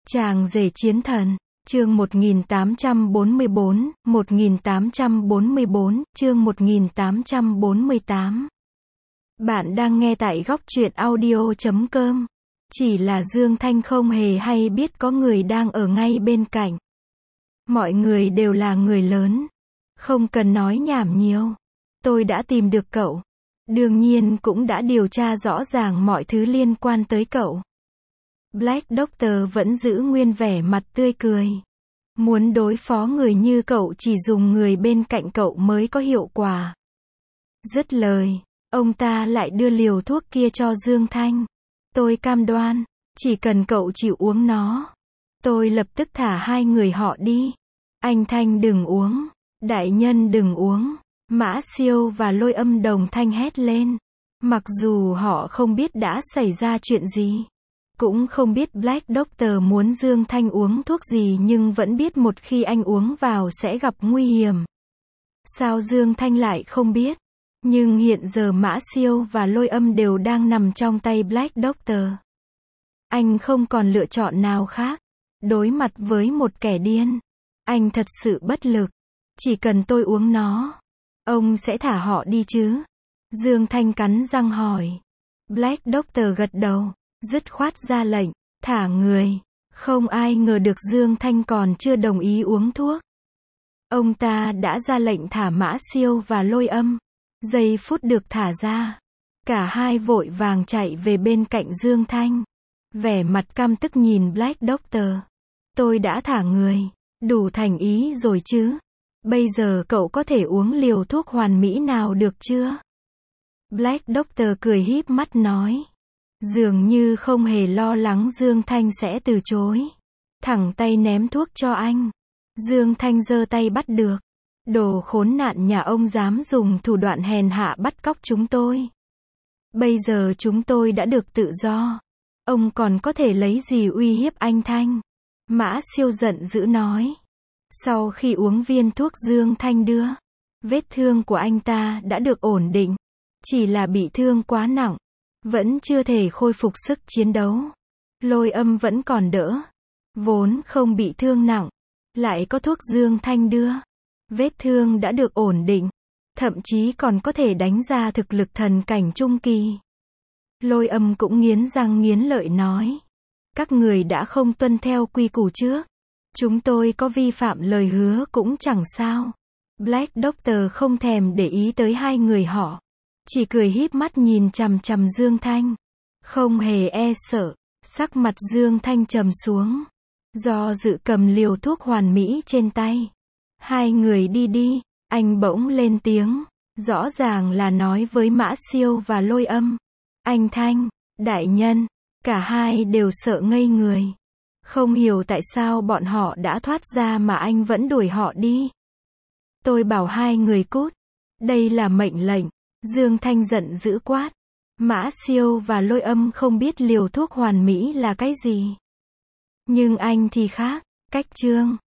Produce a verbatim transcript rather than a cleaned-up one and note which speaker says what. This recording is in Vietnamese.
Speaker 1: Chàng rể chiến thần, chương một nghìn tám trăm bốn mươi bốn, một nghìn tám trăm bốn mươi bốn, chương một nghìn tám trăm bốn mươi tám. Bạn đang nghe tại góc truyện audio chấm com. Chỉ là Dương Thanh không hề hay biết có người đang ở ngay bên cạnh. Mọi người đều là người lớn. Không cần nói nhảm nhiều. Tôi đã tìm được cậu. Đương nhiên cũng đã điều tra rõ ràng mọi thứ liên quan tới cậu. Black Doctor vẫn giữ nguyên vẻ mặt tươi cười. Muốn đối phó người như cậu chỉ dùng người bên cạnh cậu mới có hiệu quả. Dứt lời, ông ta lại đưa liều thuốc kia cho Dương Thanh. Tôi cam đoan, chỉ cần cậu chịu uống nó, tôi lập tức thả hai người họ đi. Anh Thanh đừng uống, đại nhân đừng uống. Mã Siêu và Lôi Âm đồng thanh hét lên. Mặc dù họ không biết đã xảy ra chuyện gì, cũng không biết Black Doctor muốn Dương Thanh uống thuốc gì, nhưng vẫn biết một khi anh uống vào sẽ gặp nguy hiểm. Sao Dương Thanh lại không biết? Nhưng hiện giờ Mã Siêu và Lôi Âm đều đang nằm trong tay Black Doctor. Anh không còn lựa chọn nào khác. Đối mặt với một kẻ điên, anh thật sự bất lực. Chỉ cần tôi uống nó, ông sẽ thả họ đi chứ? Dương Thanh cắn răng hỏi. Black Doctor gật đầu, dứt khoát ra lệnh, thả người. Không ai ngờ được Dương Thanh còn chưa đồng ý uống thuốc. Ông ta đã ra lệnh thả Mã Siêu và Lôi Âm. Giây phút được thả ra, cả hai vội vàng chạy về bên cạnh Dương Thanh. Vẻ mặt căm tức nhìn Black Doctor. Tôi đã thả người, đủ thành ý rồi chứ? Bây giờ cậu có thể uống liều thuốc hoàn mỹ nào được chưa? Black Doctor cười híp mắt nói. Dường như không hề lo lắng Dương Thanh sẽ từ chối. Thẳng tay ném thuốc cho anh. Dương Thanh giơ tay bắt được. Đồ khốn nạn nhà ông dám dùng thủ đoạn hèn hạ bắt cóc chúng tôi. Bây giờ chúng tôi đã được tự do. Ông còn có thể lấy gì uy hiếp anh Thanh? Mã Siêu giận dữ nói. Sau khi uống viên thuốc Dương Thanh đưa, vết thương của anh ta đã được ổn định. Chỉ là bị thương quá nặng, vẫn chưa thể khôi phục sức chiến đấu. Lôi Âm vẫn còn đỡ, vốn không bị thương nặng, lại có thuốc Dương Thanh đưa, vết thương đã được ổn định, thậm chí còn có thể đánh ra thực lực thần cảnh trung kỳ. Lôi Âm cũng nghiến răng nghiến lợi nói. Các người đã không tuân theo quy củ trước. Chúng tôi có vi phạm lời hứa cũng chẳng sao. Black Doctor không thèm để ý tới hai người họ. Chỉ cười híp mắt nhìn chằm chằm Dương Thanh. Không hề e sợ. Sắc mặt Dương Thanh trầm xuống. Do dự cầm liều thuốc hoàn mỹ trên tay. Hai người đi đi. Anh bỗng lên tiếng. Rõ ràng là nói với Mã Siêu và Lôi Âm. Anh Thanh, đại nhân. Cả hai đều sợ ngây người. Không hiểu tại sao bọn họ đã thoát ra mà anh vẫn đuổi họ đi. Tôi bảo hai người cút. Đây là mệnh lệnh. Dương Thanh giận dữ quát. Mã Siêu và Lôi Âm không biết liều thuốc hoàn mỹ là cái gì. Nhưng anh thì khác. Cách chương.